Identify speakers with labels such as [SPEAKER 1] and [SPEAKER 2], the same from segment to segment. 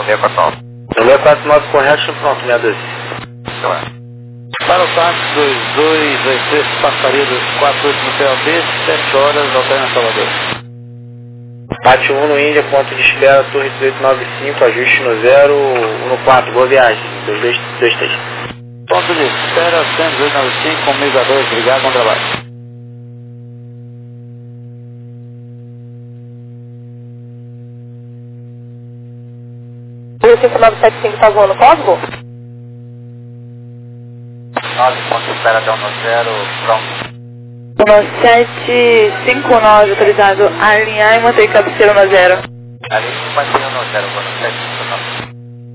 [SPEAKER 1] 649.
[SPEAKER 2] No 649 correto, pronto, 612.
[SPEAKER 1] Então é. Para o táxi 2223, passaria 48 no PLD, 7 horas, Altair Salvador.
[SPEAKER 2] Bate 1 no Índia, ponto de espera, torre 1895, ajuste no 014, boa viagem, 2223.
[SPEAKER 1] Ponto de espera, 1895, Omega 2, obrigado, bom trabalho.
[SPEAKER 3] O 5975 tá voando código?
[SPEAKER 1] 9, ponto de espera, até 10, pronto.
[SPEAKER 3] 1759 autorizado a alinhar e manter cabeceira no 0.
[SPEAKER 1] Ali, mantém no 0, quando 759.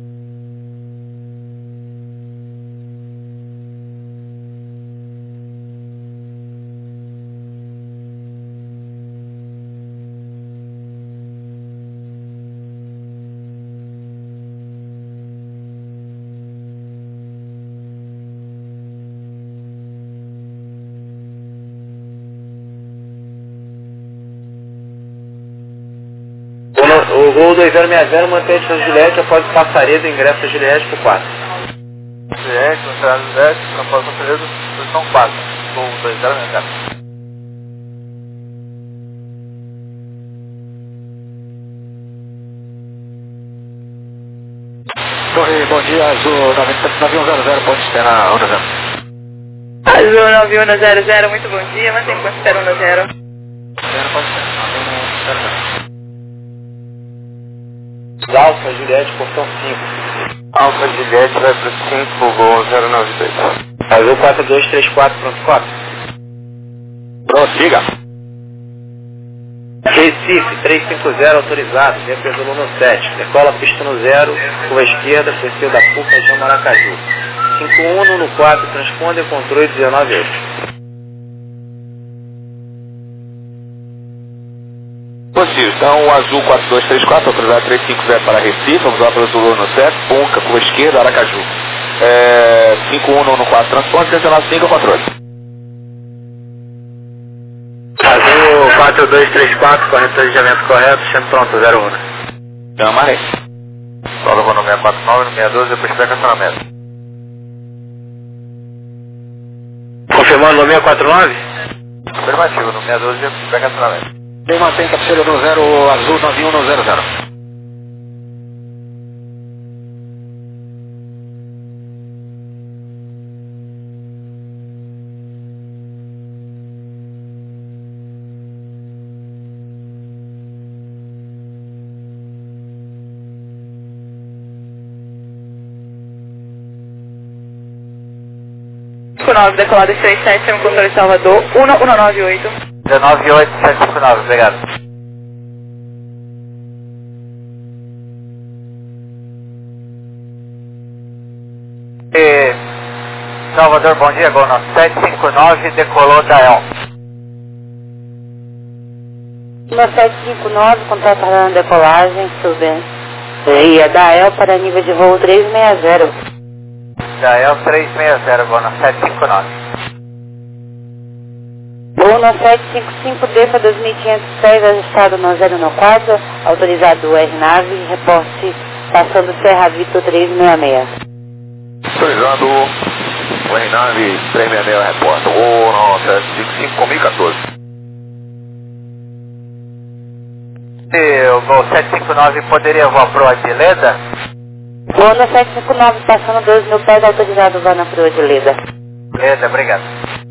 [SPEAKER 2] O Gol 2060 mantém a Juliette após o passaria do ingresso a Juliette por 4.
[SPEAKER 1] Juliette, entrada Juliette, após o período, posição 4. Gol 2060. Torre, bom dia, Azul 9100, ponto de espera 10.
[SPEAKER 3] Azul 9100, muito bom dia, mantém ponto de espera 10.
[SPEAKER 1] 0, ponto de espera, 9100.
[SPEAKER 2] Alfa Juliette, portão 5.
[SPEAKER 1] Alfa Juliette vai para 5, Gol 092.
[SPEAKER 2] Azul 4234, pronto 4.
[SPEAKER 1] Prossiga.
[SPEAKER 2] Recife 350 autorizado, vem pelo no 7. Decola pista no 0, curva esquerda, perfil da PUC, região Maracaju. 51 no 4, transponder controle 198.
[SPEAKER 1] Possível. Então, o Azul 4234, autorizado 350 para Recife, vamos lá para o Azul no 7, Punca, curva esquerda, Aracaju. 51 no 4, transporte, 195, controle.
[SPEAKER 2] Azul 4234, corretor de aviamento correto, sendo pronto, 01.
[SPEAKER 1] Chama aí. Solo no 649, no 612, depois tiver estacionamento.
[SPEAKER 2] Confirmando no 649?
[SPEAKER 1] Afirmativo, no 612, depois tiver estacionamento. Bem, mantém cabeceira no 0, Azul 9100.
[SPEAKER 3] Decolado 37, tem um controle de Salvador, 1198.
[SPEAKER 1] 198, obrigado. Salvador, bom dia, Gol 759, decolou da El.
[SPEAKER 4] No 759, contrataram a decolagem, subindo. E a da El para nível de voo 360.
[SPEAKER 1] Da El 360, Gol 759.
[SPEAKER 4] Voo no 755, desça 2506, ajustado no 014, autorizado o RNAV, reporte passando Serra Vitor 366.
[SPEAKER 1] Autorizado o RNAV 366, reporta. Voo no 755, comigo 14. O Gol 759 poderia voar pro Adileda?
[SPEAKER 4] Voo no 759, passando 2.000 pés, autorizado voo na Proa de Leda.
[SPEAKER 1] Beleza, obrigado.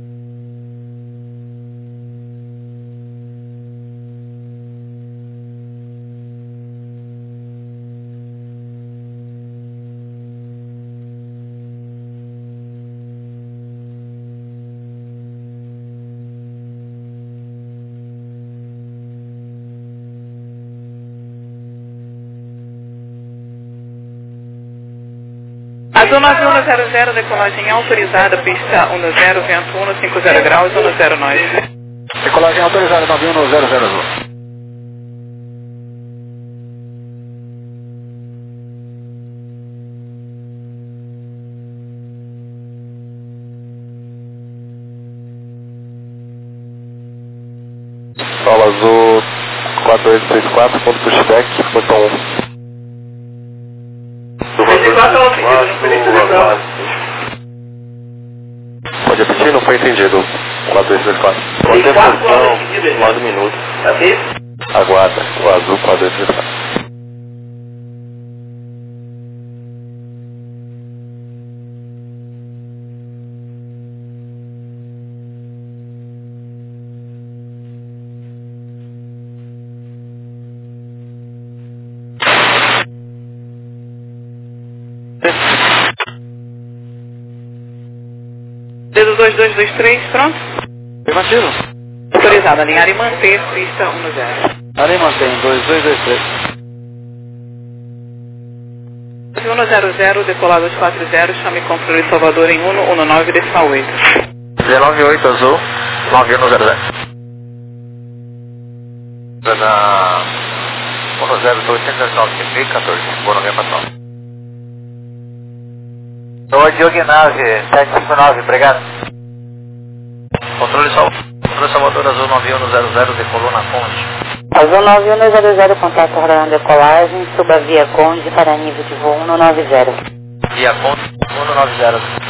[SPEAKER 3] Azul 9100, decolagem autorizada, pista 10, vento 150 graus, 109.
[SPEAKER 1] Decolagem autorizada 9100 Azul. Solo Azul 4834, ponto pushback, botão 1. Pode repetir, não foi entendido. 4234.
[SPEAKER 5] Contemplação, lado minuto.
[SPEAKER 1] Aguarda, o azul 4234.
[SPEAKER 3] Dedo 2223, pronto?
[SPEAKER 5] Afirmativo.
[SPEAKER 3] Autorizado, alinhar e manter, pista 10.
[SPEAKER 5] Ali mantém, 2223.
[SPEAKER 3] 100, decolado 240, chame controle Salvador em 119, decimal 8.
[SPEAKER 1] 198 azul, 9100. Na 10, 14, boa noite, patrão.
[SPEAKER 2] Oi, Diognave, 759, obrigado.
[SPEAKER 1] Controle Salvador azul 9100, decolou na Conde.
[SPEAKER 4] Azul 9100, contato rodando decolagem, suba via Conde para nível de voo 190.
[SPEAKER 1] Via Conde 190.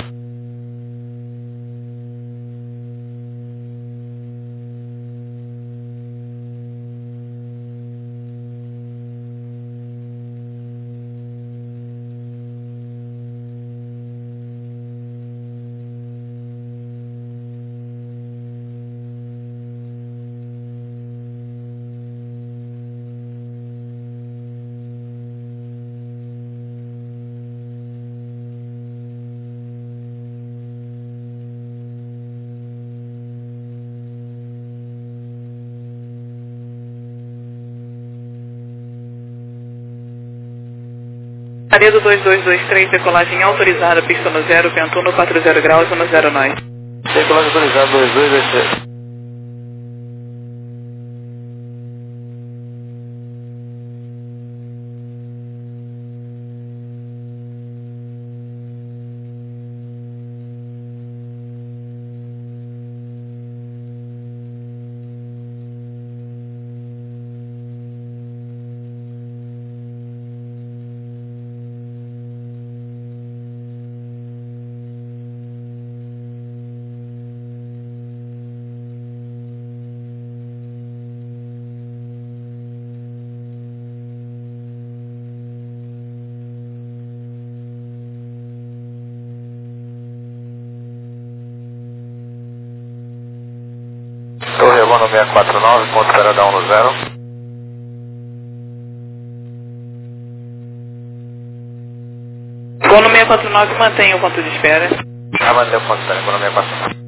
[SPEAKER 3] Laredo 2223, decolagem autorizada, pista 0, vento 140 graus, 10 nós.
[SPEAKER 5] Decolagem autorizada, 2223.
[SPEAKER 1] Torre Elano 649, ponto 0 da 10.
[SPEAKER 3] Voo no 649, mantenha o ponto de espera.
[SPEAKER 1] Já mantém o ponto de espera, voo no 649.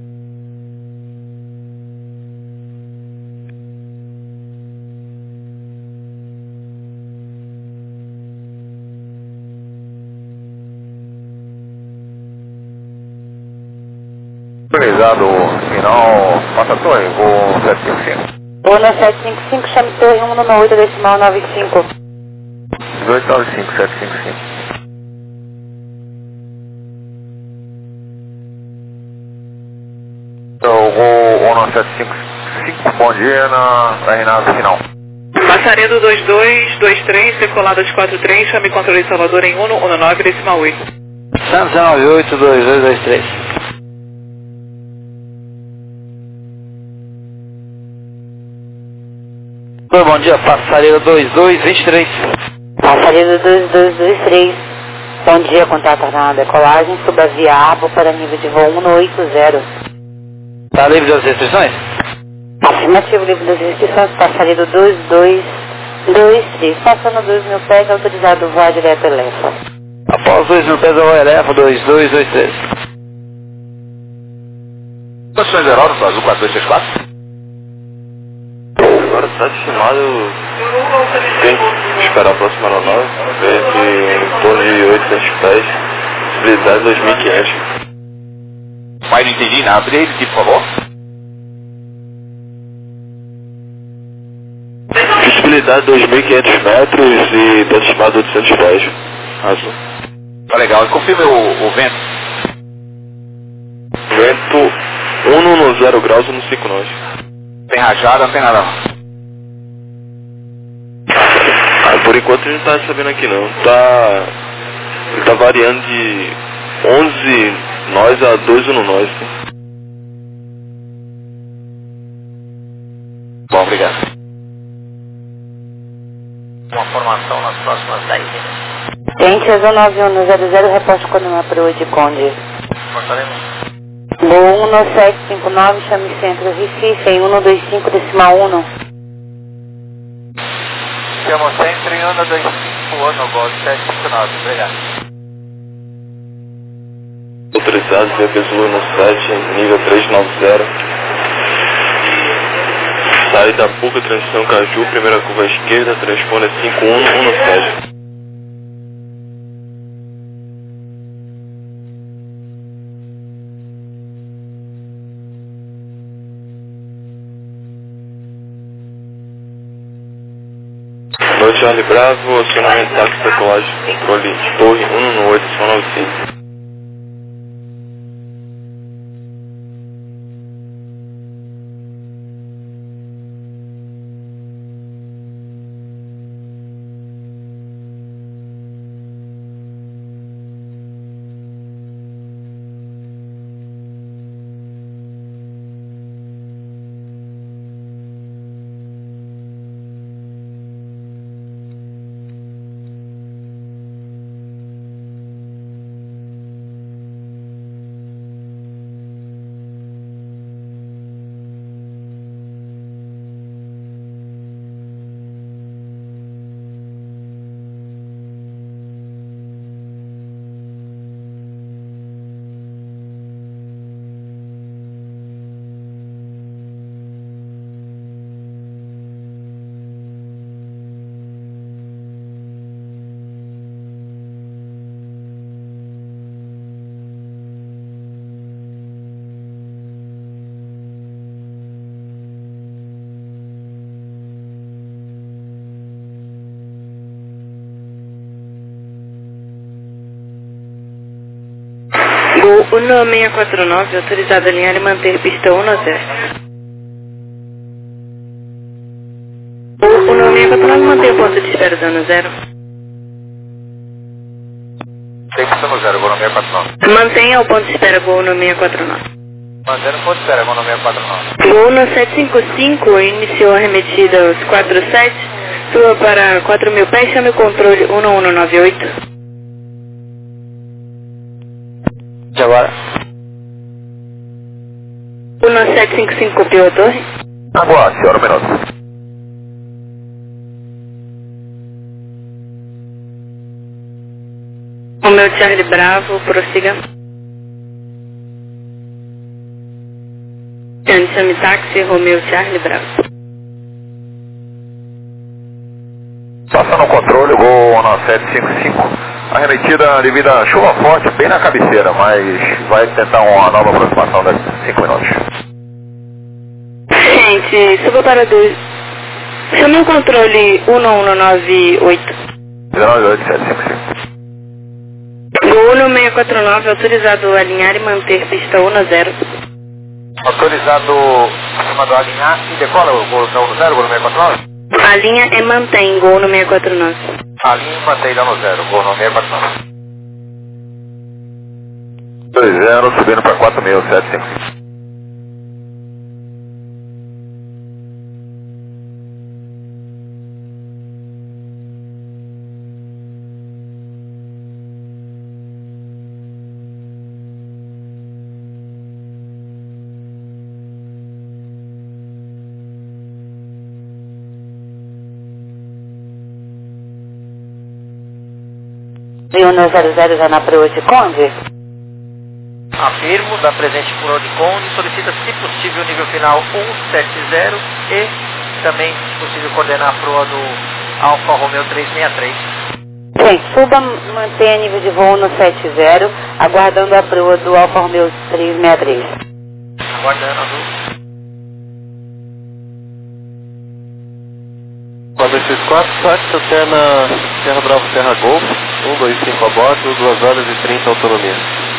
[SPEAKER 1] Organizado o final, passa a torre, voo 755.
[SPEAKER 4] Voo no 755, chame torre 198, decimal 95.
[SPEAKER 1] 1895, 755. Então, voo 19755, bom dia na Renata final.
[SPEAKER 3] Passaredo 2223, decolado 243, chame controle Salvador em 119, decimal 8.
[SPEAKER 5] 198, 2223. Oi, bom dia, passaredo 2223.
[SPEAKER 4] Passaredo 2223. Bom dia, contato na decolagem, suba via Arbo para nível de voo 180.
[SPEAKER 5] Tá livre das restrições?
[SPEAKER 4] Afirmativo, livre das restrições, passaredo 2223. Passando 2.000 pés, autorizado voar direto Elefa.
[SPEAKER 5] Após 2.000 pés, eu vou Elefa 2223.
[SPEAKER 1] Condições Heródoto, azul 4234.
[SPEAKER 5] Agora está estimado, tem que esperar a próxima aeronave, ver que em torno de 800 pés, visibilidade 2.500.
[SPEAKER 1] Pai, não entendi nada. Abre ele, por favor.
[SPEAKER 5] Visibilidade 2.500 metros e está estimado 800 pés. Azul.
[SPEAKER 1] Tá legal. E confirma o vento.
[SPEAKER 5] Vento 1 graus e 1,5 nós.
[SPEAKER 1] Tem rajada, não tem nada não.
[SPEAKER 5] Por enquanto a gente não tá sabendo aqui não. Tá Ele tá variando de 11 nós a 2 no nós.
[SPEAKER 1] Bom, obrigado.
[SPEAKER 2] Uma formação nas próximas 10 minutos.
[SPEAKER 4] Gente, a zona 9100, reposto quando uma proa de Conde.
[SPEAKER 2] Cortaremos.
[SPEAKER 4] Gol 1759, chame centro Recife, em 125 decimal 1.
[SPEAKER 2] Chamo sempre em 125 ano, gol 759, obrigado.
[SPEAKER 5] Autorizado, via Zulu no 7, nível 390. Sai da Puca, transição Caju, primeira curva à esquerda, transpone 5117. Noite Charlie Bravo, acionamento táxi decolagem, controle de torre 118, som 95.
[SPEAKER 3] Gol 1649, autorizado a alinhar e manter pista 1 a 0. Gol 1649, manter o ponto de espera zona 0.
[SPEAKER 2] Tem pista no 0, gol no 649.
[SPEAKER 3] Mantenha o ponto de espera Gol 1649.
[SPEAKER 2] Mantendo o ponto de espera, gol no 649.
[SPEAKER 3] Gol 1755, iniciou a arremetida aos 47, sua para 4.000 pés, chame o controle 1198.
[SPEAKER 2] De agora.
[SPEAKER 3] 1755, copiou a torre.
[SPEAKER 1] Agora, senhora, um minuto.
[SPEAKER 3] O meu Charlie Bravo, prossiga. Chame táxi, Romeu Charlie Bravo.
[SPEAKER 1] Passando o controle, Gol 1755. Arremetida devido a chuva forte bem na cabeceira, mas vai tentar uma nova aproximação daqui a 5 minutos.
[SPEAKER 3] Gente, suba para 2. Chame o controle 1198.
[SPEAKER 1] 19755.
[SPEAKER 3] Gol 1649, autorizado a alinhar e manter pista 1 a 0.
[SPEAKER 2] Autorizado acima do alinhar e decola o gol no 0, gol no 649?
[SPEAKER 3] A linha é mantém, Gol 1649.
[SPEAKER 2] A linha mantém no 0, gol no 649.
[SPEAKER 1] 20, subindo para 4755.
[SPEAKER 4] E 100 já na proa de Conde?
[SPEAKER 2] Afirmo, da presente por de Conde, solicita, se possível, o nível final 170 e também, se possível, coordenar a proa do Alfa Romeo 363.
[SPEAKER 4] Sim, suba, mantenha nível de voo no 70, aguardando a proa do Alfa Romeo 363.
[SPEAKER 2] Aguardando, azul.
[SPEAKER 5] 464, táxi até na Serra Bravo, Serra Golf, 125 a bordo, 2 horas e 30 autonomia.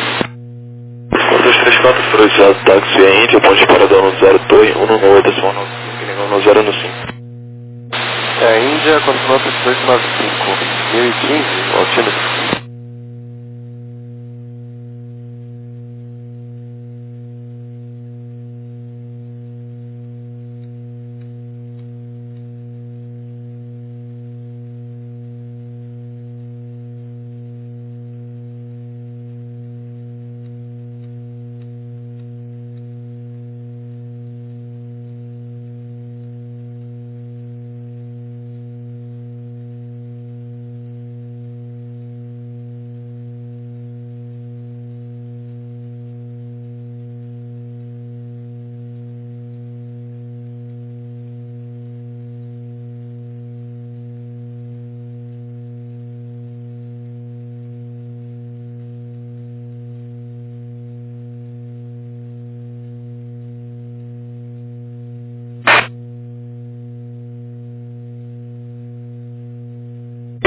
[SPEAKER 5] 4234, autorizado, táxi é Índia, ponte de paradão no 0 torre, 198, som 95, legal no 0 no 5. É Índia, continua para 295, 1015, altímetro.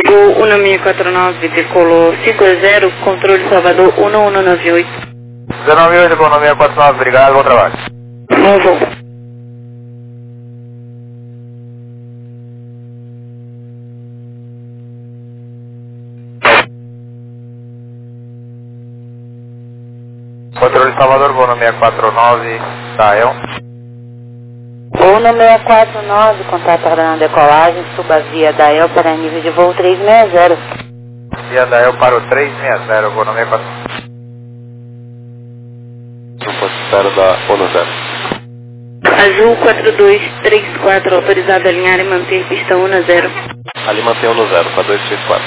[SPEAKER 3] Voo 1649 decolou 50, controle Salvador 1198.
[SPEAKER 1] 098, voo 1649, obrigado, bom trabalho.
[SPEAKER 3] Bom voo.
[SPEAKER 1] Controle Salvador, voo 1649, Dael.
[SPEAKER 4] Voo número 649, contato ordenando decolagem, suba via Dael para nível de voo 360.
[SPEAKER 1] Via Dael para o 360, voo 1649.
[SPEAKER 5] Espera da ONU 0.
[SPEAKER 3] Azul 4234, autorizado a alinhar e manter pista 10.
[SPEAKER 5] Ali mantém ONU 0, para 234.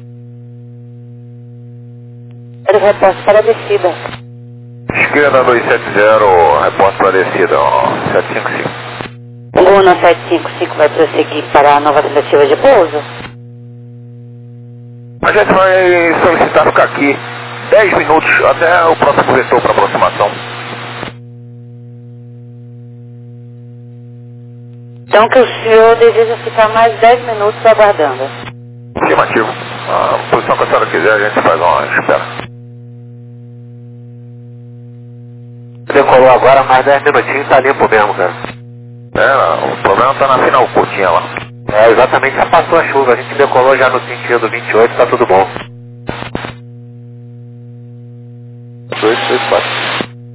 [SPEAKER 4] Quero reposto para a descida.
[SPEAKER 1] Esquerda 270, reporte para descida, 755.
[SPEAKER 4] Voo 755 vai prosseguir para a nova tentativa de pouso.
[SPEAKER 1] A gente vai solicitar ficar aqui 10 minutos até o próximo vetor para aproximação.
[SPEAKER 4] Então que o senhor deseja ficar mais 10 minutos aguardando.
[SPEAKER 1] Afirmativo. A posição que a senhora quiser, a gente faz uma espera. Decolou agora, mais 10 minutinhos, tá limpo mesmo, cara. O problema tá na final curtinha lá. Exatamente, já passou a chuva, a gente decolou já no sentido 28, tá tudo bom.
[SPEAKER 5] 234.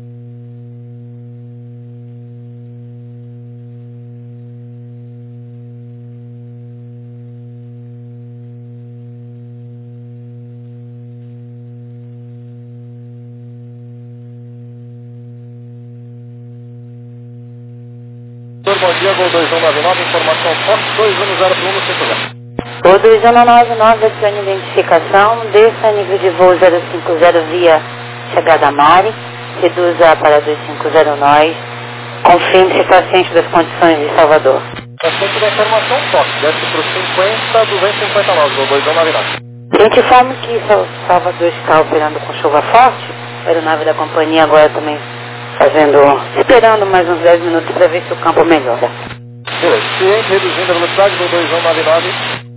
[SPEAKER 1] Bom dia, Gol 2199, informação forte 210 para 150.
[SPEAKER 4] Voo 2199, acione identificação, desça nível de voo 050 via chegada a Mari, reduza para 250 nós, confirme se está ciente das condições de Salvador.
[SPEAKER 1] Está ciente da informação forte, desce para os 250 nós, Gol 2199.
[SPEAKER 4] A gente informa que Salvador está operando com chuva forte, a aeronave da companhia agora também esperando mais uns 10 minutos para ver se o campo melhora.
[SPEAKER 1] Beleza, ciente, reduzindo a velocidade do 2199.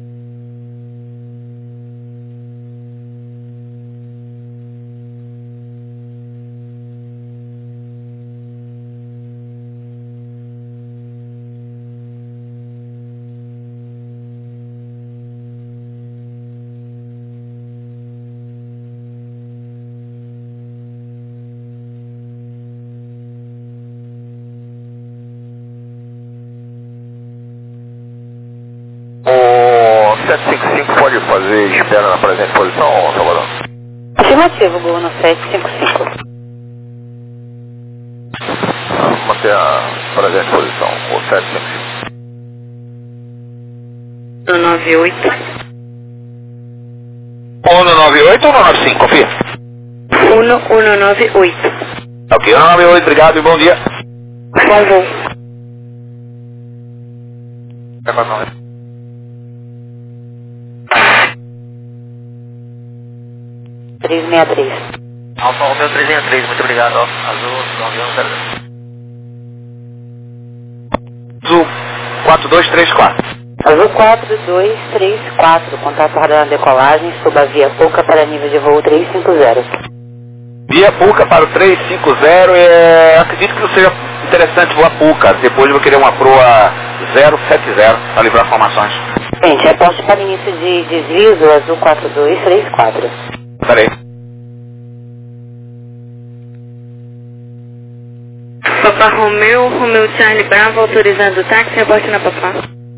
[SPEAKER 1] O 755 pode fazer espera na presente posição, Salvador?
[SPEAKER 4] Afirmativo, Gol no 755.
[SPEAKER 1] Manter a presente posição, o 755.
[SPEAKER 3] 198.
[SPEAKER 1] 198 ou 195, confia?
[SPEAKER 3] 1198.
[SPEAKER 1] Ok, 198, obrigado e bom dia.
[SPEAKER 3] Bom voo.
[SPEAKER 1] É pra nós. Alfa Romeo 363, muito obrigado, ó. Azul 9100. Azul 4234.
[SPEAKER 4] Azul 4234, contato ordenando decolagem, suba via Puca para nível de voo 350.
[SPEAKER 1] Via Puca para o 350, acredito que não seja interessante voar Puca, depois eu vou querer uma proa 070 para livrar formações.
[SPEAKER 4] Gente, reporte para início de desvio do Azul 4234.
[SPEAKER 1] Peraí.
[SPEAKER 3] Papá Romeu, Romeu Charlie Bravo, autorizando o táxi, reporte na Papá.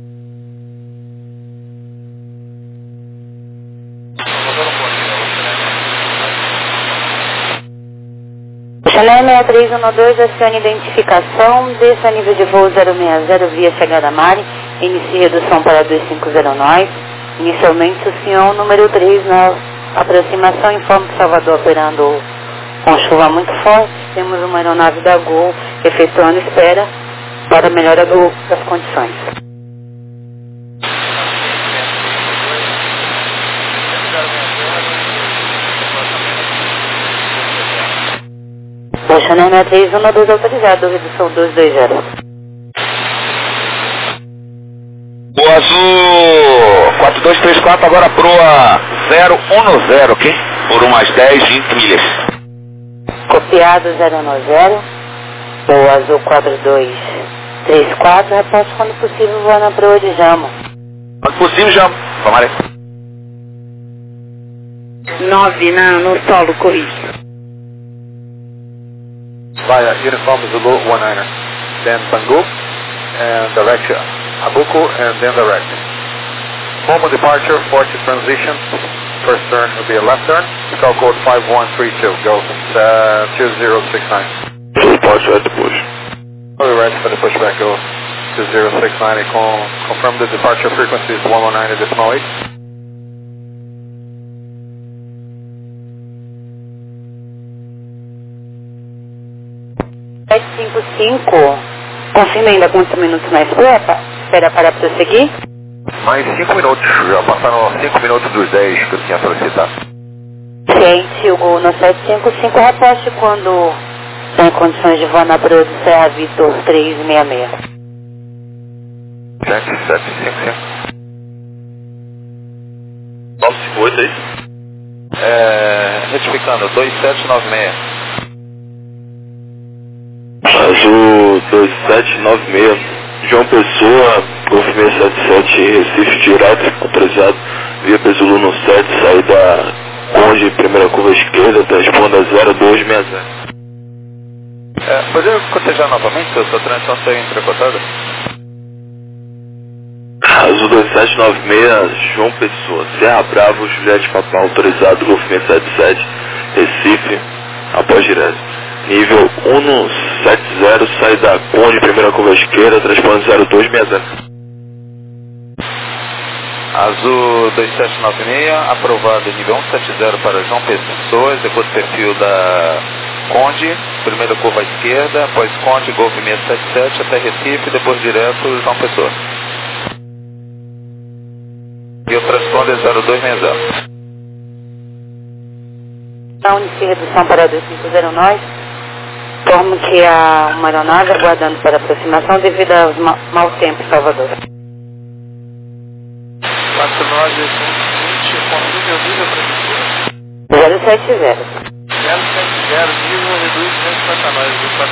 [SPEAKER 4] Chanel 6312, acione identificação, desça nível de voo 060 via chegada a Mari, inicie redução para 250 nós. Inicialmente o senhor número 3 na aproximação informa que Salvador operando com chuva muito forte. Temos uma aeronave da Gol efetuando espera para melhora das condições. O Chanel 6312 autorizado, redução 220.
[SPEAKER 1] O azul 4234 agora proa 010, ok? Por umas 10, 20 milhas.
[SPEAKER 4] Copiado 010. O azul 4234, repete quando possível voar na proa de Jamo.
[SPEAKER 1] Quando possível, Jamo. Vamos ali.
[SPEAKER 3] 9 no solo, corrige.
[SPEAKER 2] Via Uniform Zulu 19er. Then Bangu and direct Abuco and then direct. Home departure, 40 transition. First turn will be a left turn. Call code 5132. Goes 2069.
[SPEAKER 5] Departure at the push.
[SPEAKER 2] We're ready for the pushback. Go 2069. Confirm the departure frequency is 119.8.
[SPEAKER 4] 755. Confirma ainda quantos minutos na espera para prosseguir?
[SPEAKER 1] Mais 5 minutos. Já passaram 5 minutos dos 10 que eu tinha solicitado.
[SPEAKER 4] Gente, o gol no 755 reposte quando tem condições de voar na proa do Serra Vitor 366.
[SPEAKER 1] 755.
[SPEAKER 5] 958 aí?
[SPEAKER 2] Retificando, 2796.
[SPEAKER 5] Azul 2796, João Pessoa, Golf 677, Recife direto, autorizado, via Pesulu no 7, saída Conde, primeira curva esquerda, responda 0260.
[SPEAKER 2] Poderia cotejar novamente, sua transição está entrecotada?
[SPEAKER 5] Azul 2796, João Pessoa, Serra Bravo, Juliette Papal, autorizado, Golf 677, Recife, após direto. Nível 170, saída Conde, primeira curva esquerda, transponder 0260.
[SPEAKER 2] Azul 2796, aprovado nível 170 para João Pessoa, executa o perfil da Conde, primeira curva à esquerda, após Conde, Golf 677 até Recife, depois direto João Pessoa. E o transponder 0260.
[SPEAKER 4] A Unice redução para 2509. Informo que há uma aeronave aguardando para aproximação devido aos mau tempo em Salvador. 070.
[SPEAKER 2] 070, nível reduz 259,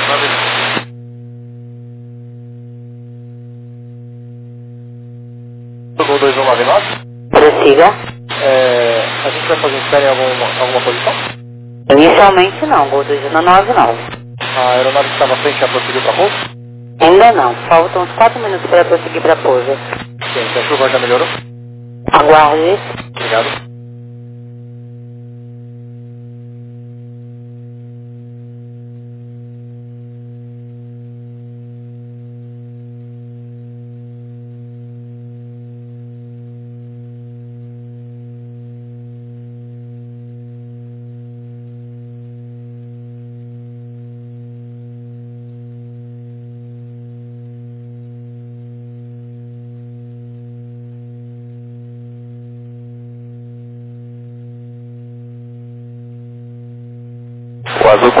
[SPEAKER 2] 249. Gol 2199?
[SPEAKER 4] Prossiga.
[SPEAKER 2] A gente vai fazer espera em alguma posição?
[SPEAKER 4] Inicialmente não, Gol 2199.
[SPEAKER 2] A aeronave que estava à frente já prosseguiu para pouso?
[SPEAKER 4] Ainda não, faltam uns 4 minutos para prosseguir para pouso.
[SPEAKER 2] Sim, a chuva já melhorou?
[SPEAKER 4] Aguarde.
[SPEAKER 2] Obrigado.
[SPEAKER 1] O azul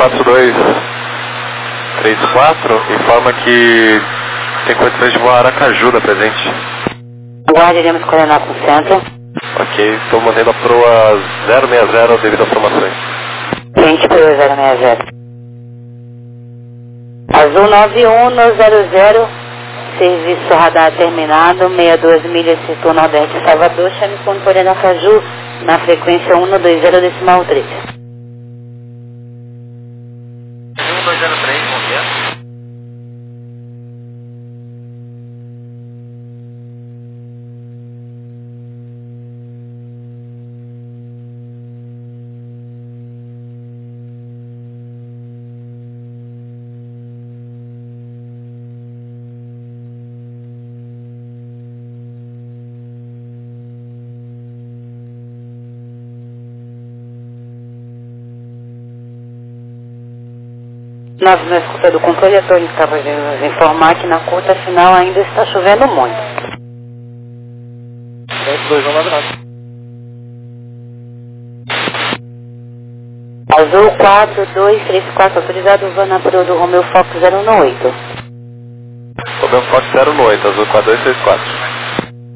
[SPEAKER 1] 4234 informa que tem condições de voar Aracaju da presente.
[SPEAKER 4] Aguarde, iremos coordenar com o centro.
[SPEAKER 1] Ok, estou mantendo a proa 060 devido às formações.
[SPEAKER 4] Gente, proa 060. Azul 9100, serviço radar terminado, 62 milhas, setor nordeste de Salvador, chame com por Aracaju, na frequência 120.3.
[SPEAKER 2] 1203, bom dia.
[SPEAKER 4] Nós, na escuta do controle, a Tony estava vindo nos informar que na curta final ainda está chovendo muito.
[SPEAKER 2] 2199.
[SPEAKER 4] Azul 4234, autorizado voar na proa do Romeo Fox 018.
[SPEAKER 1] Romeo Fox 018, azul 4234.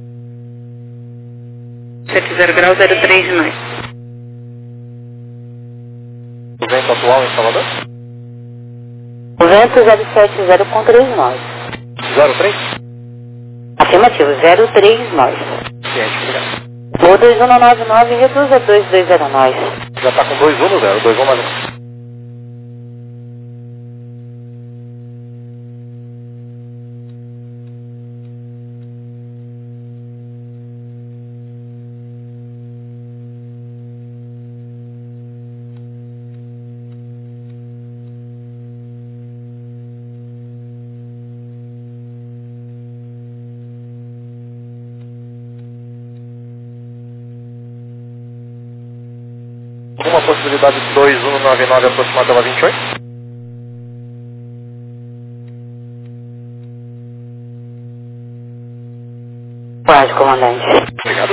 [SPEAKER 3] 270 graus 03 de nós.
[SPEAKER 2] O vento atual em Salvador?
[SPEAKER 4] O vento 070 com 3 nós.
[SPEAKER 2] 03?
[SPEAKER 4] Afirmativo, 03 nós.
[SPEAKER 2] Ciente, obrigado.
[SPEAKER 4] Voo 2199, reduza 220 nós.
[SPEAKER 2] Já está com 210, 21 mais 1. Alguma possibilidade de 2199 aproximar pela 28?
[SPEAKER 4] Pode, comandante.
[SPEAKER 2] Obrigado.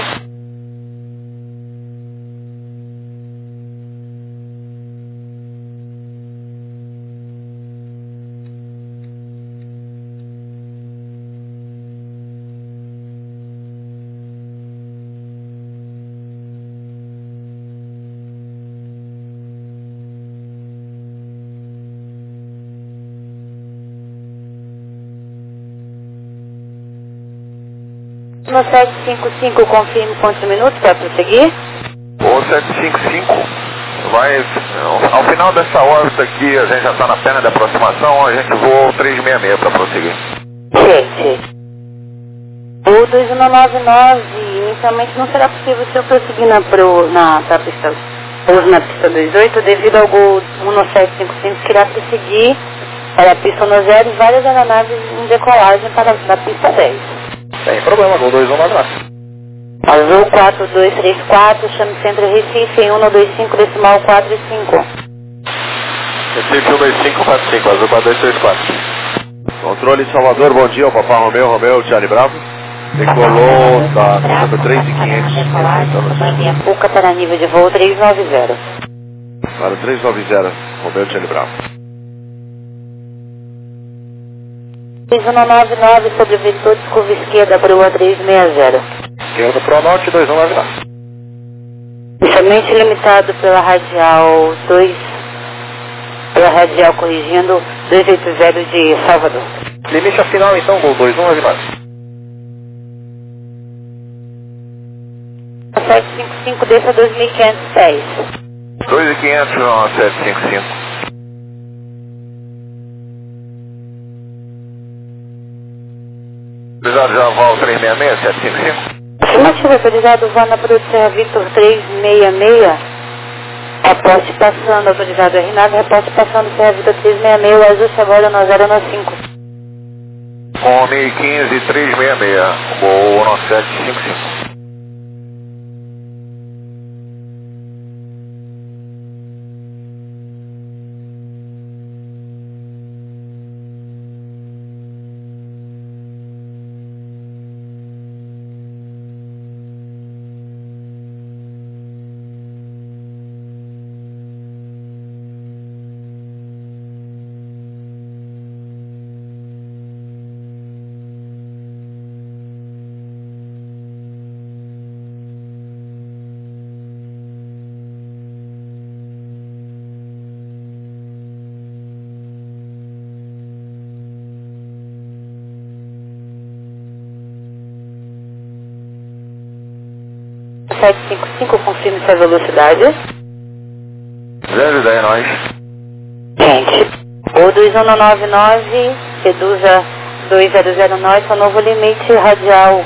[SPEAKER 4] No 755, confirme quantos minutos para prosseguir?
[SPEAKER 1] O 755 vai, ao final dessa órbita aqui, a gente já está na pena de aproximação, a gente voa o 366 para prosseguir.
[SPEAKER 4] Gente, o 2199 inicialmente não será possível se eu prosseguir na pista 28 devido ao Gol 1755 que irá prosseguir para a pista 10 e várias aeronaves em decolagem para a pista 10.
[SPEAKER 2] Sem problema, Gol 2199.
[SPEAKER 4] Azul 4234, chame Centro Recife em 125 decimal 45.
[SPEAKER 1] Recife 12545, Azul 4234. Controle Salvador, bom dia, o Papá Romeu, Charlie Bravo. Decolou, tá passando 3.500.
[SPEAKER 4] Companhia Puca para nível de voo 390.
[SPEAKER 1] Para o 390, Romeu, Charlie Bravo.
[SPEAKER 4] 2199 sobre vetor de curva esquerda, Brua 360.
[SPEAKER 2] Esquerda pro norte, 2199.
[SPEAKER 4] Inicialmente limitado pela radial corrigindo 280 de Salvador.
[SPEAKER 2] Limite a final então, Gol 2199.
[SPEAKER 4] 755 desça 2510.
[SPEAKER 1] 2.500 no 755. Autorizado já voa 366, 755?
[SPEAKER 4] Afirmativo, autorizado voo na produção Victor 366. Reporte passando, autorizado R9, reporte passando Serra Victor 366, o ajuste agora no 095.
[SPEAKER 1] Com 1015 366, voo no 755.
[SPEAKER 4] O 755, confirme sua velocidade.
[SPEAKER 1] 010 nós.
[SPEAKER 4] Gente, o 2199, reduza 200 nós, seu novo limite radial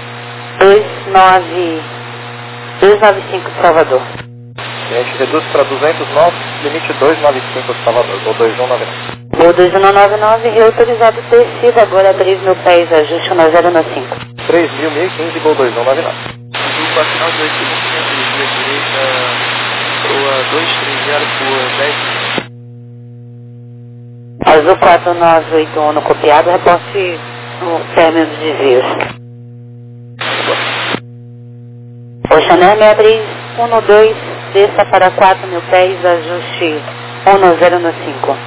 [SPEAKER 4] 295 de Salvador.
[SPEAKER 2] Gente, reduz para 200 nós, limite 295 de Salvador, Gol 2199.
[SPEAKER 4] O 2199, reautorizado descida agora a 3.000 pés, ajuste no 095.
[SPEAKER 2] 3.000, 1015, Gol 2199.
[SPEAKER 5] Azul para final de 8 segundos, via direita, proa 230 por 10.
[SPEAKER 4] Azul 4981 copiado, reporte no término dos desvios. Oceaner 6312, desça para 4.000 pés, ajuste 1095.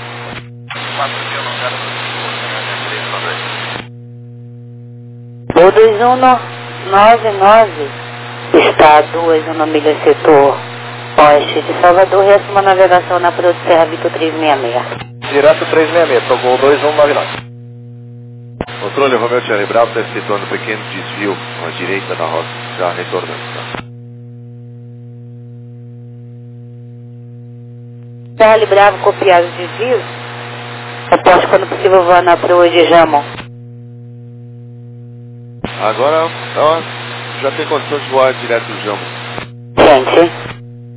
[SPEAKER 1] 4.090,
[SPEAKER 4] O 2199, Está 2 milha setor oeste de Salvador, reassuma a navegação na Pro de Serra Vitor 366.
[SPEAKER 2] Direto 366, para o Gol 2199.
[SPEAKER 1] Controle Romeo Charlie Bravo, está efetuando um pequeno desvio à direita na rota, já retornando.
[SPEAKER 4] Charlie Bravo, copiado os desvios. Após, quando possível, vá na Pro de Jamon.
[SPEAKER 1] Agora, já tem condição de voar direto do Jamon.
[SPEAKER 4] Gente.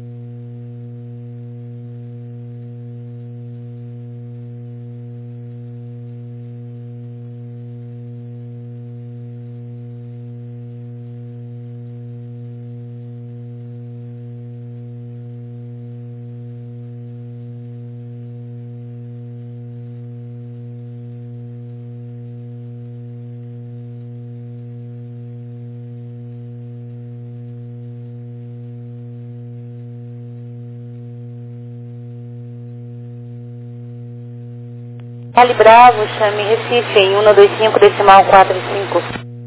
[SPEAKER 4] Charlie Bravo, chame Recife em 125 decimal 45.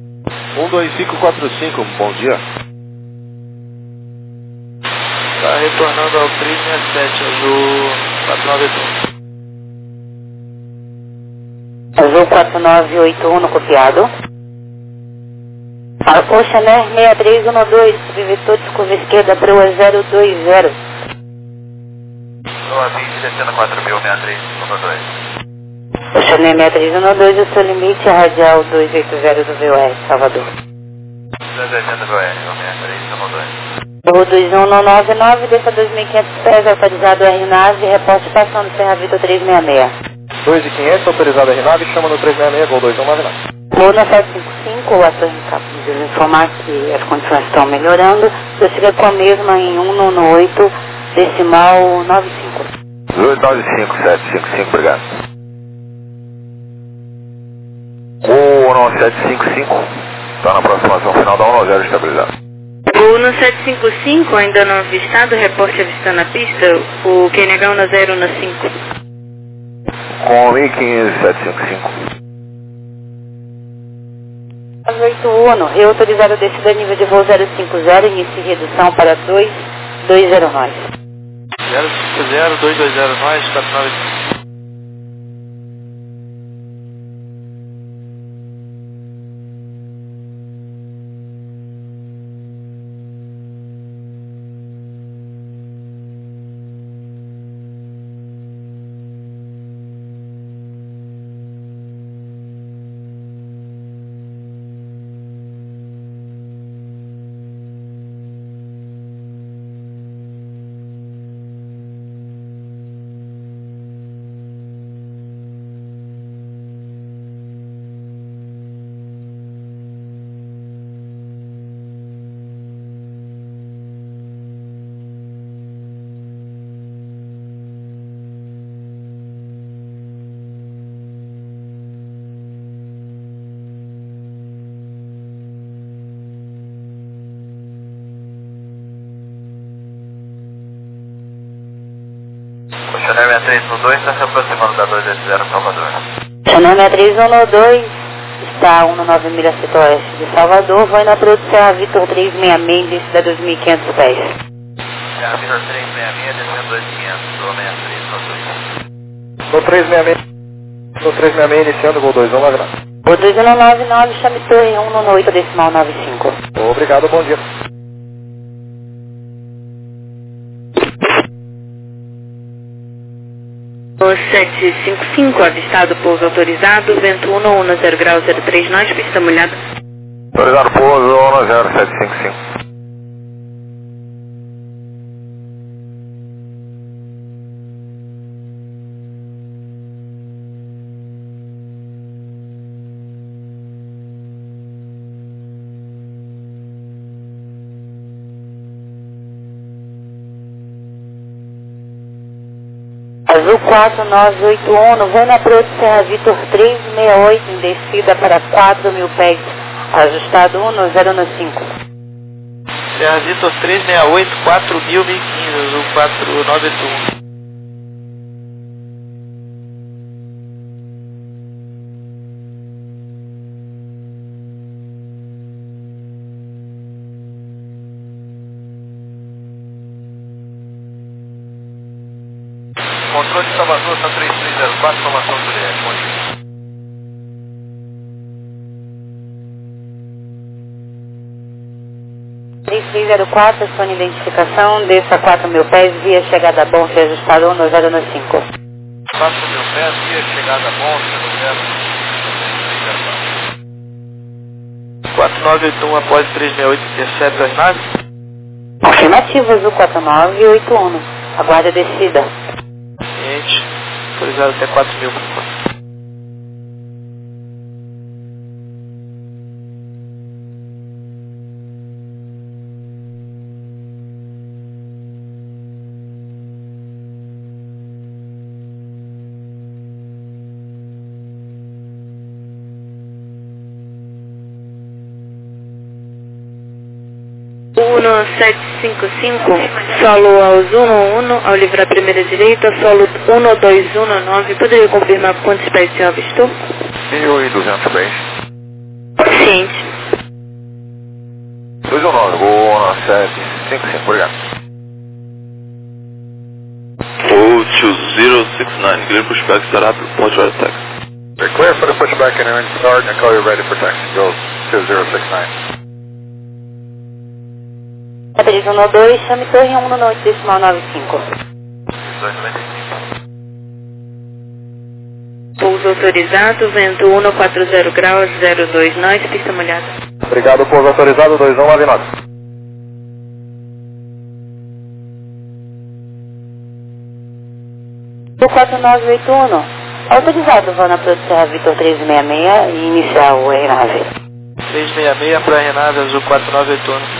[SPEAKER 1] 12545, bom dia.
[SPEAKER 5] Está retornando ao 367, azul 4981.
[SPEAKER 4] Azul 4981, copiado. Oceaner 6312, subvetor de curva esquerda, Proa 020.
[SPEAKER 1] Proa 20, descendo 4000, 63,
[SPEAKER 4] Oceaner 6312, o seu limite é radial 280 do VOR, Salvador.
[SPEAKER 1] 280 VOR, 63,
[SPEAKER 4] Rua 21999, desça 2.500 pés, autorizado RNAV, reporte passando Serra Vitor 366.
[SPEAKER 2] 2.500, autorizado a RNAV, chama no 366, Gol 2199.
[SPEAKER 4] Luna 755, o ator nos informar que as condições estão melhorando. Eu cheguei com a mesma em 198, decimal 95.
[SPEAKER 1] 295, obrigado. 19755, está na aproximação final da 190 estabilizado.
[SPEAKER 3] O 1755 ainda não avistado, reporte avistando a pista, o QNH 1015.
[SPEAKER 1] Com 1015, 755.
[SPEAKER 4] 81, reautorizado descida nível de voo 050, inicie redução para 220 nós.
[SPEAKER 5] 050, 220 nós, 495.
[SPEAKER 1] Chanel 6312 está se aproximando da 280 Salvador.
[SPEAKER 4] Chanel 6312 está 19 milhas setor oeste de Salvador, vai na Pro de Serra Vitor 366, descida 2.500 pés.
[SPEAKER 1] Serra Vitor 366, descendo 2500, Pro 6312.
[SPEAKER 2] No 366, iniciando, Gol 2199.
[SPEAKER 4] O 2199, chame torre 198, decimal 95.
[SPEAKER 2] Obrigado, bom dia.
[SPEAKER 3] O 755, avistado pouso autorizado, vento 110 grau 03 nós, pista molhada.
[SPEAKER 1] Autorizado pouso 10755.
[SPEAKER 4] Azul 4981, vai na Pro de Serra Vitor 368, em descida para 4.000 pés, ajustado 11015.
[SPEAKER 5] Serra Vitor 368, 4.015, azul 4981.
[SPEAKER 2] controle de Salvador, está 3304, informação do Juliette, bom dia.
[SPEAKER 4] .3304, sua identificação, desça 4.000 pés, via chegada bom, se ajustado 1095.
[SPEAKER 2] 4.000 pés, via chegada bom, se ajustado
[SPEAKER 5] 4981 após 368, intercepta as naves?
[SPEAKER 4] Afirmativo, Azul 4981, aguarda a descida.
[SPEAKER 5] Cliente, autorizado até 4.000, por favor.
[SPEAKER 3] Uno 755, solo aos 11, ao livrar a primeira direita, solo 1219, poderia confirmar quantos pés se avistou?
[SPEAKER 1] 1.200 pés.
[SPEAKER 3] Ciente.
[SPEAKER 1] 219, vou 755, obrigado.
[SPEAKER 5] Voo 2069, clear pushback startup, report right taxi.
[SPEAKER 2] You're clear for the pushback and entering start, and call you ready for taxi. Go 2069.
[SPEAKER 4] Matriz 12, chame torre 198.95.
[SPEAKER 1] 295.
[SPEAKER 3] Pouso autorizado, vento 140 graus, 02 nós, pista molhada.
[SPEAKER 1] Obrigado, pouso autorizado, 2199.
[SPEAKER 4] Do 4981, autorizado, vou na Serra Vitor 366 e iniciar o aeronave.
[SPEAKER 5] 366 para a Renave, Azul 4981.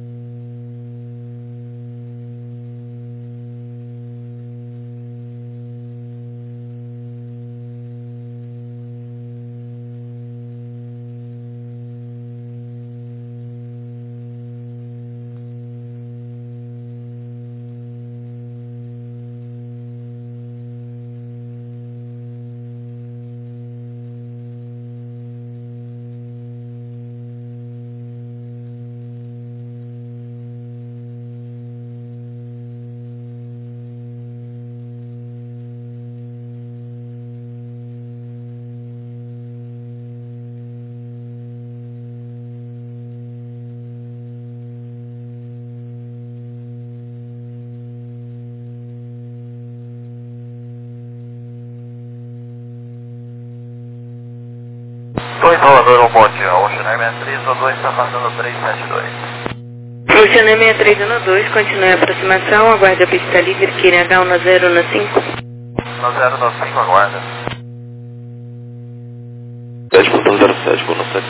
[SPEAKER 1] Estou em Salvador, um bom dia. Ocean Air 6312 está passando 372.
[SPEAKER 3] Ocean Air 6312, continue a aproximação, aguarde a pista livre, Kirin H1015.
[SPEAKER 1] 1095, aguarda.
[SPEAKER 5] 10.07, vou no 7.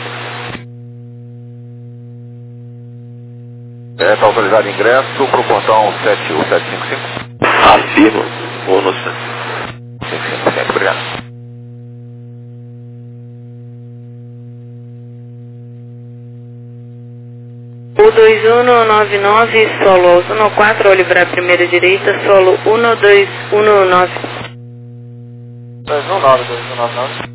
[SPEAKER 1] Está autorizado ingresso para o portão 755.
[SPEAKER 5] Afirma, vou no 7.
[SPEAKER 1] 55, obrigado.
[SPEAKER 3] O 2199, solo aos 14, ao livrar a primeira direita, solo 1219.
[SPEAKER 5] 219, 219.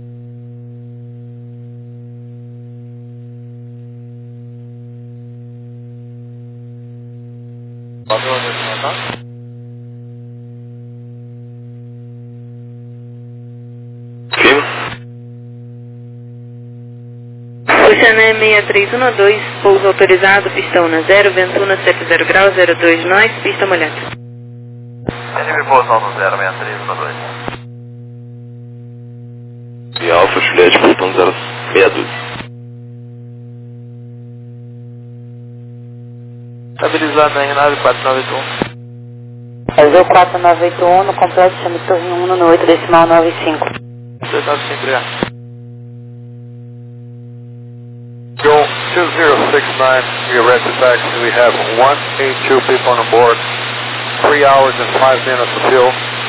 [SPEAKER 3] Ocean Air 6312, pouso autorizado, pistão na 0, ventuna 70 graus, 02 nós, pista molhada.
[SPEAKER 1] Livre posição no 06312.
[SPEAKER 5] E Alfa Juliette, portão 062. Estabilizado na Renave 4981.
[SPEAKER 4] Azul 4981, no completo, chame torre 198.95.
[SPEAKER 5] 295, obrigado.
[SPEAKER 2] Go 2069, we are ready to taxi. We have 182 people on board, 3 hours and 5 minutes of fuel.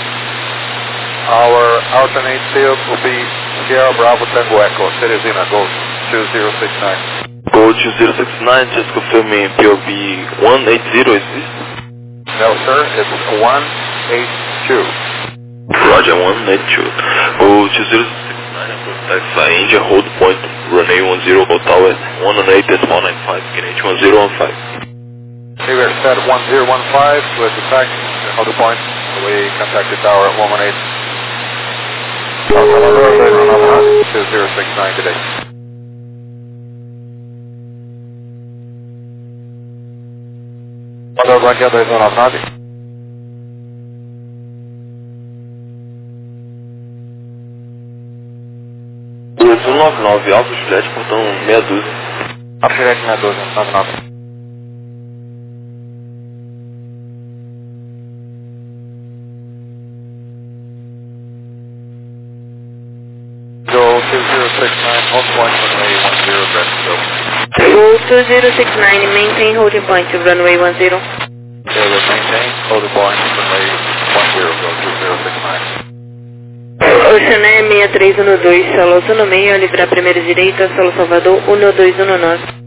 [SPEAKER 2] Our alternate field will be Sierra Bravo Tango Echo, Teresina, go 2069.
[SPEAKER 5] Go 2069, just confirm me POB 180, is this?
[SPEAKER 2] No sir, it's 182.
[SPEAKER 5] Roger, 182. Go 2069. Taxi India, hold point, runway 10, go tower 118.95, Greenwich 1015.
[SPEAKER 2] We are set 1015 with the taxi, hold point We contacted tower at 118. Salvador 2069 today. Salvador Blanqueia 2199.
[SPEAKER 5] Alfa Juliette, portão meia dúzia.
[SPEAKER 2] Alfa Juliette meia dúzia, 99. Go 2069, hold point, runway 10, Brasco.
[SPEAKER 3] Go 2069, maintain holding point, runway 10.
[SPEAKER 2] Okay, we'll maintain, holding point, runway 10, go 2069.
[SPEAKER 3] Oceané 6312, solo 16, ao livrar primeira direita, solo Salvador 1219.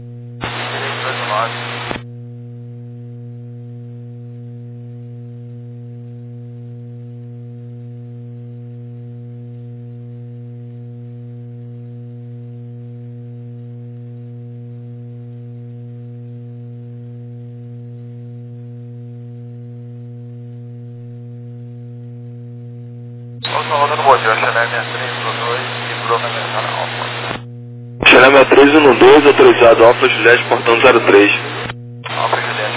[SPEAKER 2] Rodando Roger, Chanel 6312 e Bruna Americana Alfa.
[SPEAKER 5] Chanel 6312, autorizado Alfa Juliette, portão 03.
[SPEAKER 2] Alfa Juliette,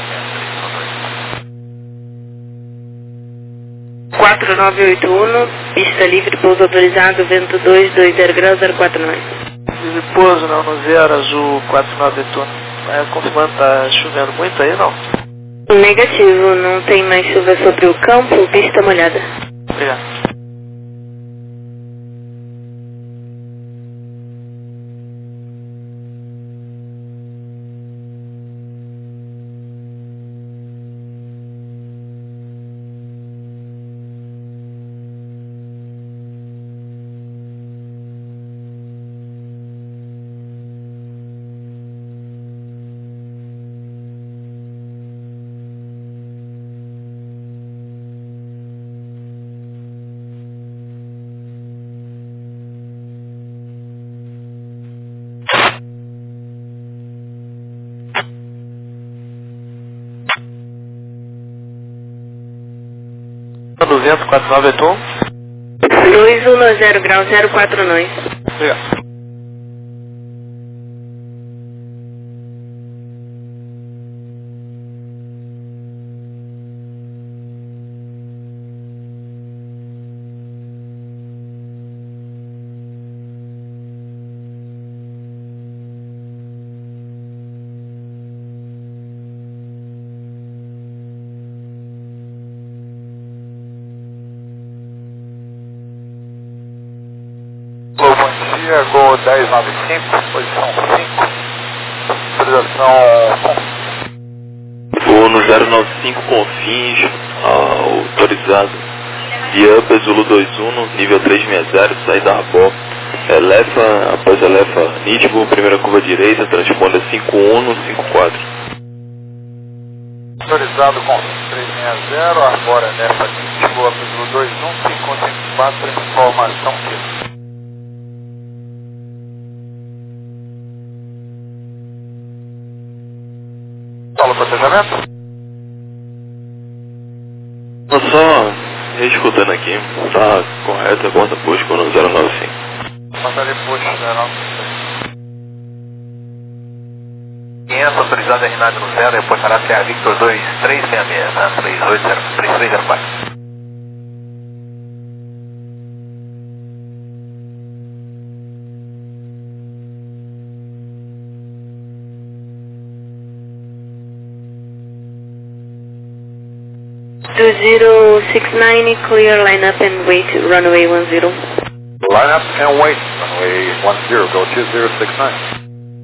[SPEAKER 3] 4981, pista livre, pouso autorizado, vento 220 graus, 049.
[SPEAKER 6] De pouso não, no zero, azul 49 Daytona. Confirmando, tá chovendo muito aí não?
[SPEAKER 3] Negativo, não tem mais chuva sobre o campo, pista molhada.
[SPEAKER 6] Obrigado. Do vento, 49 Daytona.
[SPEAKER 3] 210 graus, 049.
[SPEAKER 6] Obrigado.
[SPEAKER 2] Bom dia, Gol 1095, posição 5, autorização
[SPEAKER 5] Vou no 095 Confins, autorizado. Via Zulu 21, nível 360, saída Rabó. Elefa, após Elefa, Nitbo, primeira curva direita, transponder 5154.
[SPEAKER 2] autorizado com 360, agora nessa Nitbo, Zulu 21, 5154, informação aqui. Fala o processamento?
[SPEAKER 5] Tô só reescutando aqui, tá correto, conta posto no 095.
[SPEAKER 2] Passaria posto, né? 500, autorizado RNAD no 0, reportará CA Victor 2366, tá? 3304.
[SPEAKER 3] Do 069, clear line up and wait, runway 10.
[SPEAKER 2] Line up and wait, runway 10, go 2069.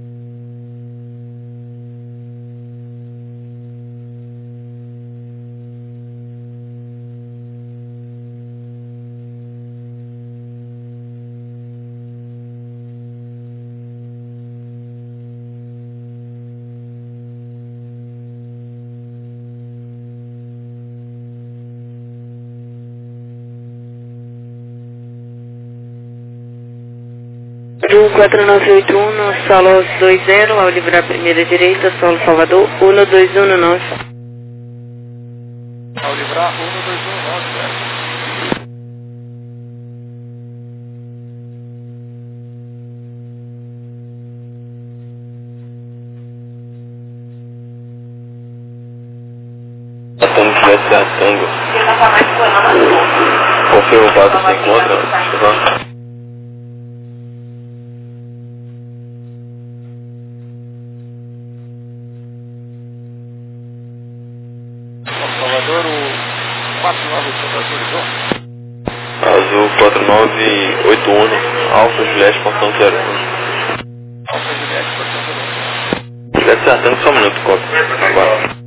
[SPEAKER 3] Do 4981, solo 20, ao livrar primeira direita, solo Salvador, 1219.
[SPEAKER 2] Ao livrar
[SPEAKER 6] livrar 12119, velho.
[SPEAKER 5] Tango. Confirma o vaso se encontra.
[SPEAKER 6] Salvador, o 4981 autorizou?
[SPEAKER 5] Azul 4981, Alfa Juliette, portão 01.
[SPEAKER 6] Alfa Juliette, portão 01.
[SPEAKER 5] Juliette Sertão, só um minuto, cópia. Agora.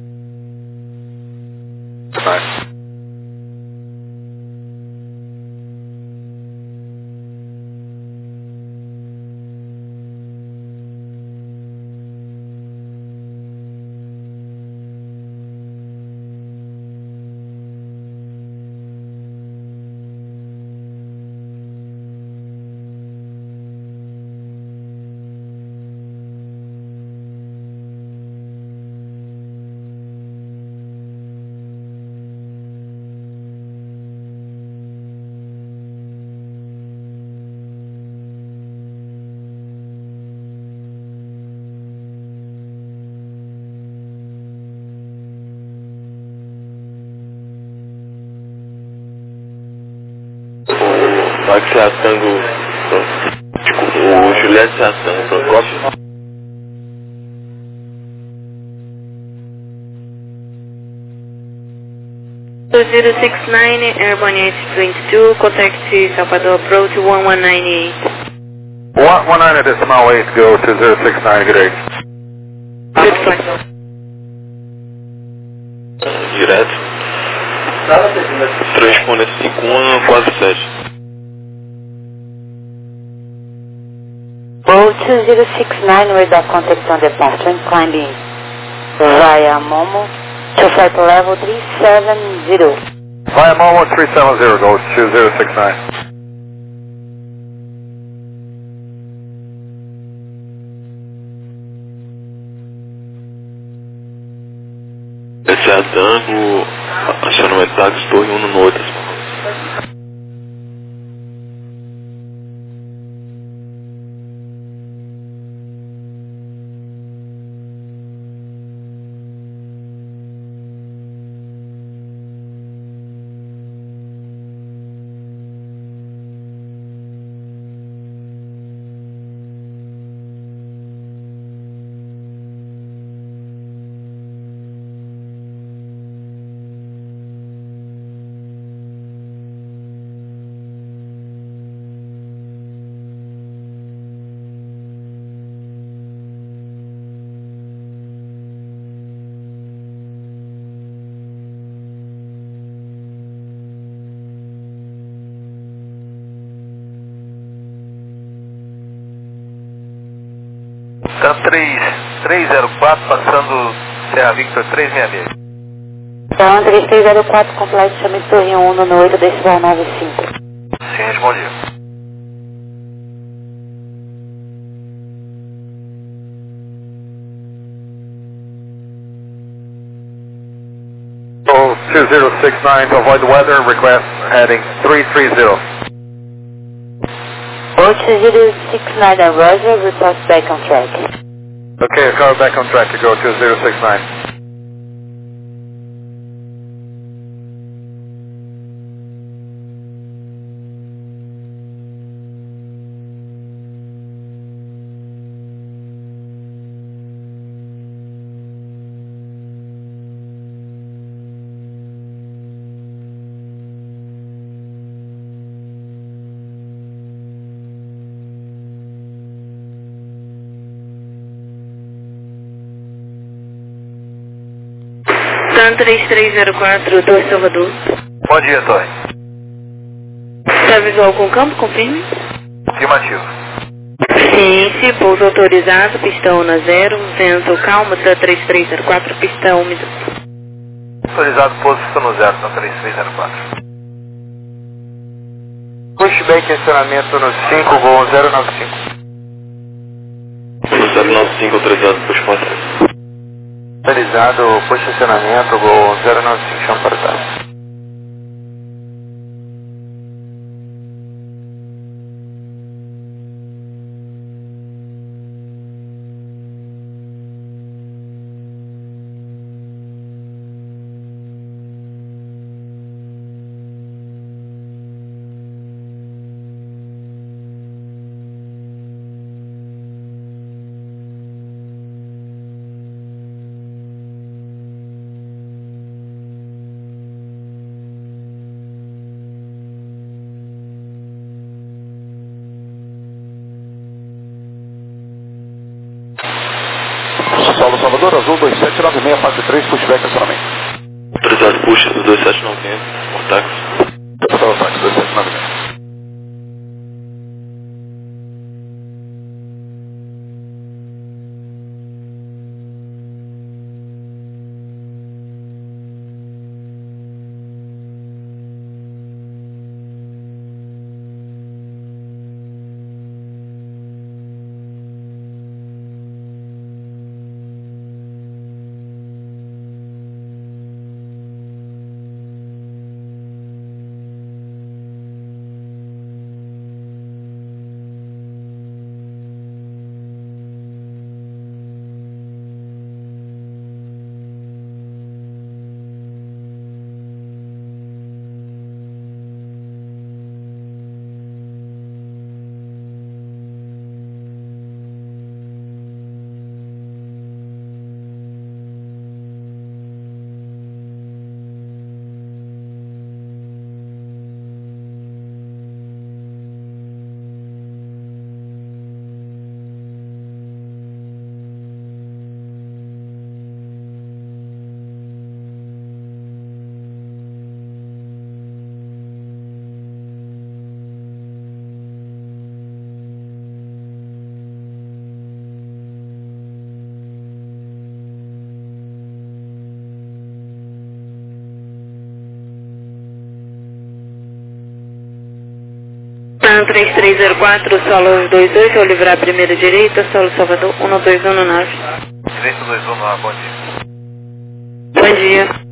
[SPEAKER 5] Vai que você Tango. O Juliette Tango, Procópio.
[SPEAKER 3] 2069, Airborne 822, contact Salvador approach 1198.
[SPEAKER 2] 119 decimal 8, go to 069, good day.
[SPEAKER 3] Good flight.
[SPEAKER 5] Direto. Transpondente 5147.
[SPEAKER 4] Boat 2069 radar contact on departure and climbing via Momo to flight level 370.
[SPEAKER 2] Via Momo 370, go to 069.
[SPEAKER 5] Esse é Tango, acionamento táxi, torre 1 no Notas.
[SPEAKER 1] TAM 304, passando Serra Victor 366.
[SPEAKER 4] Então, 3304, complete, chame torre 1 no 8, decimal 95.
[SPEAKER 1] Sim, respondi.
[SPEAKER 2] So 2069 to avoid weather, request heading 330.
[SPEAKER 4] Boat 2069 and Roger, report back on track.
[SPEAKER 2] Okay, car back on track to go to 069.
[SPEAKER 3] TAM 3304, Torre Salvador.
[SPEAKER 1] Bom dia, Torre.
[SPEAKER 3] Está visual com campo, confirme.
[SPEAKER 1] Afirmativo.
[SPEAKER 3] Ciência, pouso autorizado, pistão na 0, vento calmo, TAM 3304, pistão úmido.
[SPEAKER 1] Autorizado, posição no 0, TAM 3304. Pushback, acionamento no 5, voo 095.
[SPEAKER 5] 095, autorizado, push contact.
[SPEAKER 1] Autorizado, posicionamento, Gol 095, chama para trás.
[SPEAKER 2] Solo Salvador, Azul 2796, fase 3, pushback acionamento.
[SPEAKER 5] Autorizado push do 2796, contato.
[SPEAKER 2] Solo fase 2796.
[SPEAKER 3] Pan 3304, solo 28, ao livrar a primeira direita, solo Salvador 1219.
[SPEAKER 1] Direito 21, bom dia.
[SPEAKER 3] Bom dia.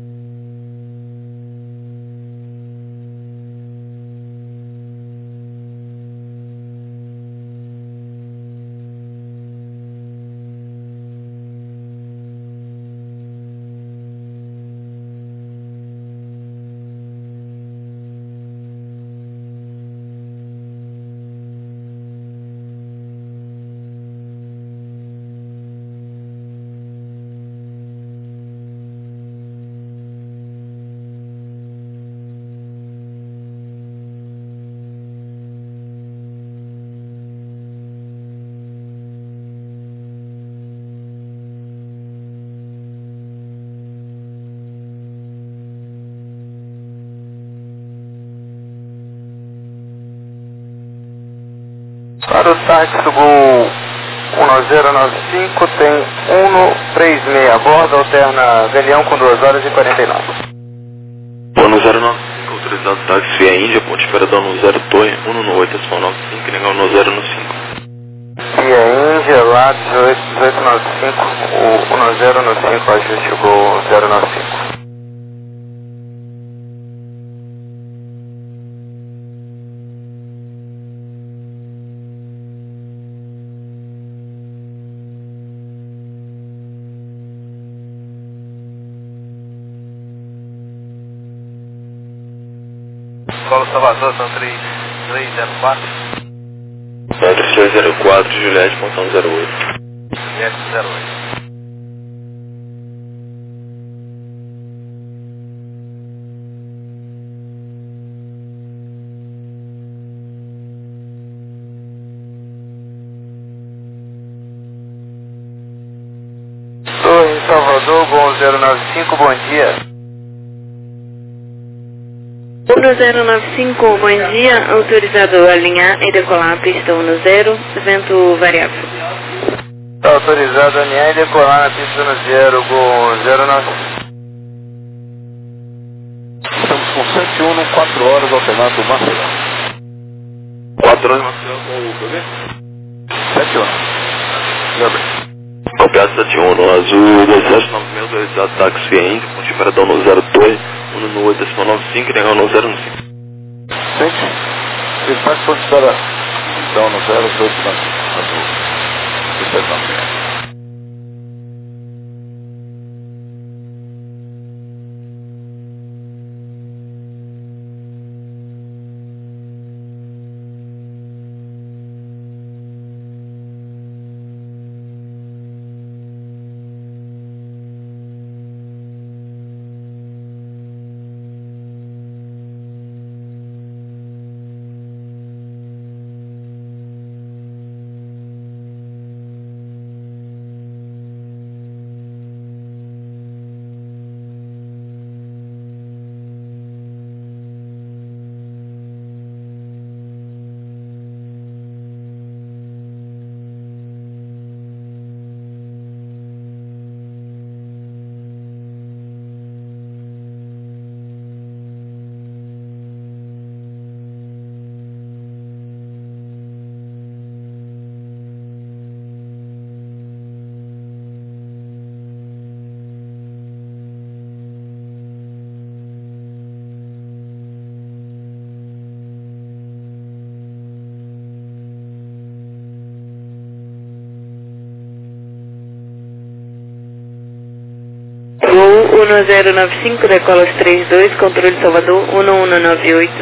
[SPEAKER 1] Para o táxi do Gol 1095, tem 136 a bordo, alterna Galeão com 2 horas e 49.
[SPEAKER 5] Plano 095, autorizado táxi via Índia, ponte Esperadão no 0 Torre, 1 no 8, Asfal 95, Negão no 0 no 5.
[SPEAKER 1] Via Índia, lá 1895, o 10 no 5, ajuste o Gol 095. Solo Salvador, são 3304.
[SPEAKER 5] 3304, Juliette, pontão 08.
[SPEAKER 1] Juliette 08. Estou em Salvador, Gol 095, bom dia.
[SPEAKER 3] 1095, bom dia, autorizado a alinhar e decolar, pista 10, vento variável.
[SPEAKER 1] Está autorizado a alinhar e decolar na pista 10, Gol 09.
[SPEAKER 2] Estamos com 101, 4 horas, alternado Maceió.
[SPEAKER 5] 4 horas, Maceió, com o bebê?
[SPEAKER 2] 7 horas. Gabriel.
[SPEAKER 5] Copiado 71, no azul 2796, autorizado táxi via Índio, com timeradão no 02, 1 no 8,95 e negão no 0 no 5.
[SPEAKER 2] Gente, ele faz considerar então no 08 na azul. 2796.
[SPEAKER 3] Voo 1095, decola 32, controle Salvador 1198.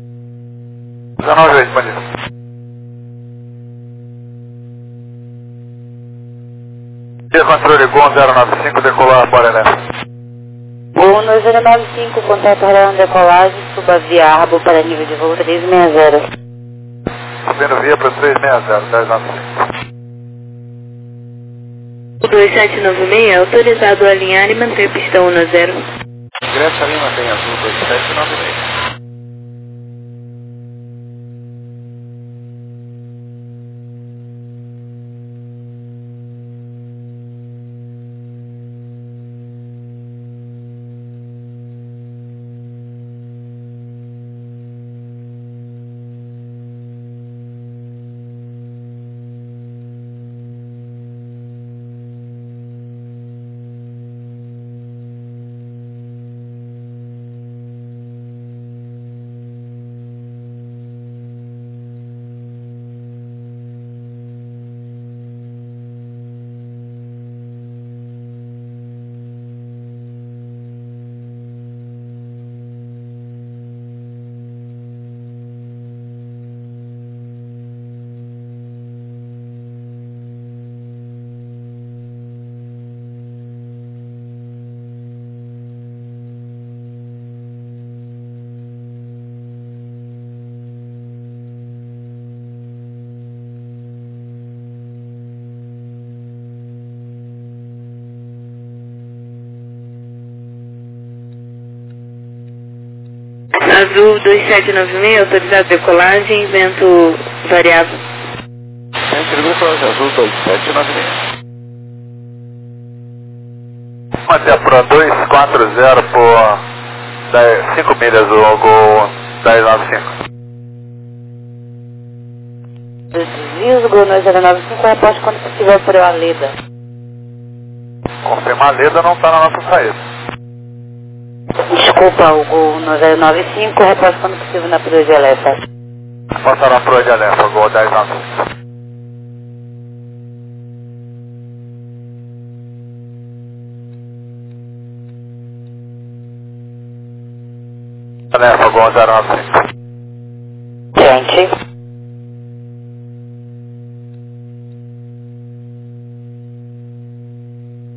[SPEAKER 2] 198, Manila. Controle Gol 095, decolar para Elétrico.
[SPEAKER 4] Voo 1095, contato radar decolagem, suba via Arbo para nível de voo 360.
[SPEAKER 2] Subindo via para 360, 1095.
[SPEAKER 3] 2796, autorizado a alinhar e manter pista 10.
[SPEAKER 2] Grécia Lima tem azul 2796.
[SPEAKER 3] Azul 2796, autorizado decolagem, vento variável.
[SPEAKER 2] Entre decolagem azul 2796. Manter para 240 por 5 milhas o Gol 1095.
[SPEAKER 4] Desvios, Gol 1095, reporte quando possível para o Aleda.
[SPEAKER 2] Confirma, a Leda não está na nossa saída.
[SPEAKER 4] Desculpa, o Gol 1095, reporte quando possível na Proa de Alefa.
[SPEAKER 2] Passar na Proa de Alefa, Gol 1095. Alefa, Gol 095.
[SPEAKER 4] Gente.